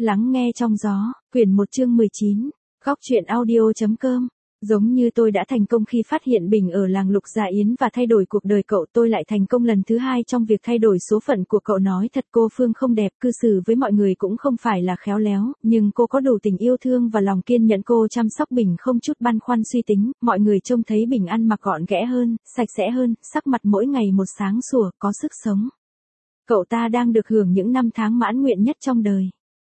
Lắng nghe trong gió, quyển 1 chương 19, góc truyện audio.com. Giống như tôi đã thành công khi phát hiện Bình ở làng Lục Gia Yến và thay đổi cuộc đời cậu, tôi lại thành công lần thứ hai trong việc thay đổi số phận của cậu. Nói thật, cô Phương không đẹp, cư xử với mọi người cũng không phải là khéo léo, nhưng cô có đủ tình yêu thương và lòng kiên nhẫn. Cô chăm sóc Bình không chút băn khoăn suy tính, mọi người trông thấy Bình ăn mặc gọn ghẽ hơn, sạch sẽ hơn, sắc mặt mỗi ngày một sáng sủa, có sức sống. Cậu ta đang được hưởng những năm tháng mãn nguyện nhất trong đời.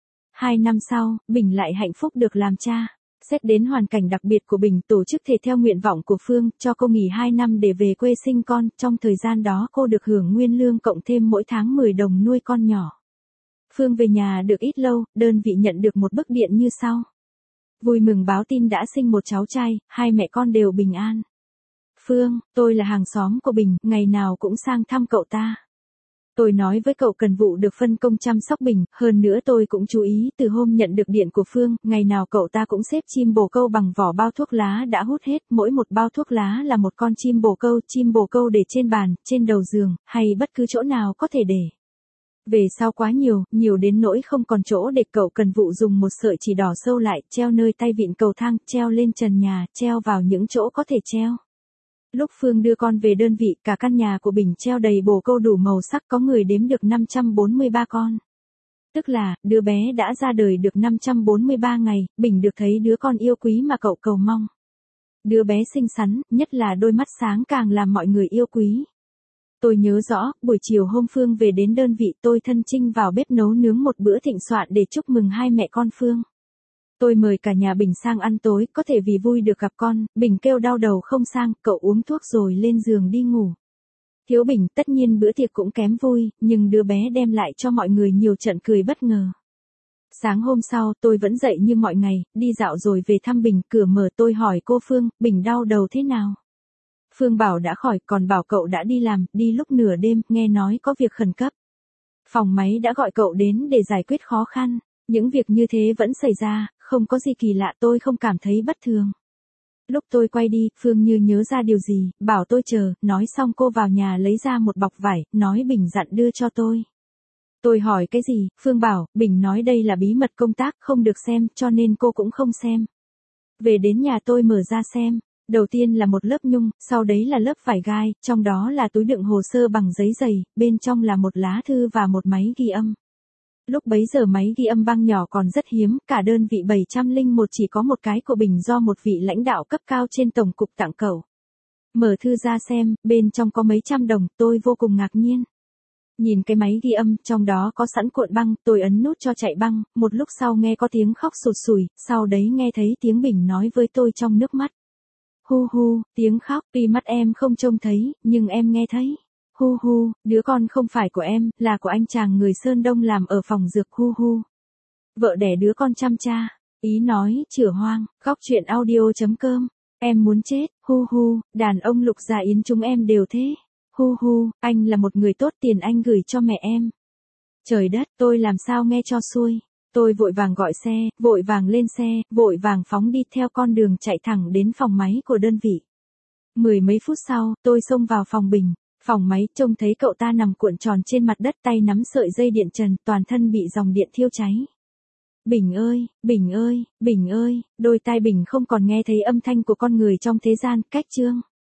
2 năm sau, Bình lại hạnh phúc được làm cha. Xét đến hoàn cảnh đặc biệt của Bình, tổ chức thể theo nguyện vọng của Phương, cho cô nghỉ 2 năm để về quê sinh con. Trong thời gian đó cô được hưởng nguyên lương cộng thêm mỗi tháng 10 đồng nuôi con nhỏ. Phương về nhà được ít lâu, đơn vị nhận được một bức điện như sau. Vui mừng báo tin đã sinh một cháu trai, hai mẹ con đều bình an. Phương, tôi là hàng xóm của Bình, ngày nào cũng sang thăm cậu ta. Tôi nói với cậu cần vụ được phân công chăm sóc Bình, hơn nữa tôi cũng chú ý từ hôm nhận được điện của Phương, ngày nào cậu ta cũng xếp chim bồ câu bằng vỏ bao thuốc lá đã hút hết, mỗi một bao thuốc lá là một con chim bồ câu để trên bàn, trên đầu giường, hay bất cứ chỗ nào có thể để. Về sau quá nhiều đến nỗi không còn chỗ để. Cậu cần vụ dùng một sợi chỉ đỏ sâu lại, treo nơi tay vịn cầu thang, treo lên trần nhà, treo vào những chỗ có thể treo. Lúc Phương đưa con về đơn vị, cả căn nhà của Bình treo đầy bồ câu đủ màu sắc, có người đếm được 543 con. Tức là, đứa bé đã ra đời được 543 ngày, Bình được thấy đứa con yêu quý mà cậu cầu mong. Đứa bé xinh xắn, nhất là đôi mắt sáng càng làm mọi người yêu quý. Tôi nhớ rõ, buổi chiều hôm Phương về đến đơn vị, tôi thân chinh vào bếp nấu nướng một bữa thịnh soạn để chúc mừng hai mẹ con Phương. Tôi mời cả nhà Bình sang ăn tối, có thể vì vui được gặp con. Bình kêu đau đầu không sang, cậu uống thuốc rồi lên giường đi ngủ. Thiếu Bình, tất nhiên bữa tiệc cũng kém vui, nhưng đứa bé đem lại cho mọi người nhiều trận cười bất ngờ. Sáng hôm sau, tôi vẫn dậy như mọi ngày, đi dạo rồi về thăm Bình. Cửa mở, tôi hỏi cô Phương, Bình đau đầu thế nào? Phương bảo đã khỏi, còn bảo cậu đã đi làm, đi lúc nửa đêm, nghe nói có việc khẩn cấp. Phòng máy đã gọi cậu đến để giải quyết khó khăn. Những việc như thế vẫn xảy ra, không có gì kỳ lạ, tôi không cảm thấy bất thường. Lúc tôi quay đi, Phương như nhớ ra điều gì, bảo tôi chờ, nói xong cô vào nhà lấy ra một bọc vải, nói Bình dặn đưa cho tôi. Tôi hỏi cái gì, Phương bảo, Bình nói đây là bí mật công tác, không được xem, cho nên cô cũng không xem. Về đến nhà tôi mở ra xem, đầu tiên là một lớp nhung, sau đấy là lớp vải gai, trong đó là túi đựng hồ sơ bằng giấy dày, bên trong là một lá thư và một máy ghi âm. Lúc bấy giờ máy ghi âm băng nhỏ còn rất hiếm, cả đơn vị 701 chỉ có một cái của Bình do một vị lãnh đạo cấp cao trên tổng cục tặng cậu. Mở thư ra xem, bên trong có mấy trăm đồng, tôi vô cùng ngạc nhiên. Nhìn cái máy ghi âm, trong đó có sẵn cuộn băng, tôi ấn nút cho chạy băng, một lúc sau nghe có tiếng khóc sụt sùi, sau đấy nghe thấy tiếng Bình nói với tôi trong nước mắt. Hu hu, tiếng khóc, tuy mắt em không trông thấy, nhưng em nghe thấy. Hu hu, đứa con không phải của em, là của anh chàng người Sơn Đông làm ở phòng dược. Hu hu. Vợ đẻ đứa con chăm cha. Ý nói, chửa hoang, góc truyện audio.com. Em muốn chết, hu hu, đàn ông Lục Gia Yến chúng em đều thế. Hu hu, anh là một người tốt, tiền anh gửi cho mẹ em. Trời đất, tôi làm sao nghe cho xuôi. Tôi vội vàng gọi xe, vội vàng lên xe, vội vàng phóng đi theo con đường chạy thẳng đến phòng máy của đơn vị. 10 mấy phút sau, tôi xông vào phòng Bình. Phòng máy, trông thấy cậu ta nằm cuộn tròn trên mặt đất, tay nắm sợi dây điện trần, toàn thân bị dòng điện thiêu cháy. Bình ơi, Bình ơi, Bình ơi, đôi tai Bình không còn nghe thấy âm thanh của con người trong thế gian. Cách chương